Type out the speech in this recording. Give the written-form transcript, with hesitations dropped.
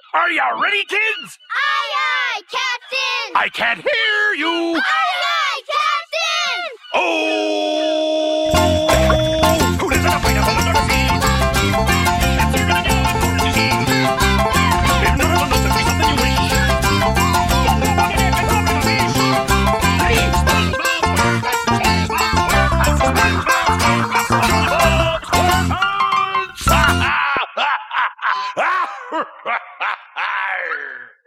Are you ready, kids? Aye, aye, Captain! I can't hear you! Aye, aye, Captain! Oh! Who lives in a pineapple under the sea? If you're gonna do it, what did you see? If none of them knows to be something you wish. What did you open a fish? Hey, SpongeBob SquarePants! SpongeBob SquarePants! SpongeBob SquarePants!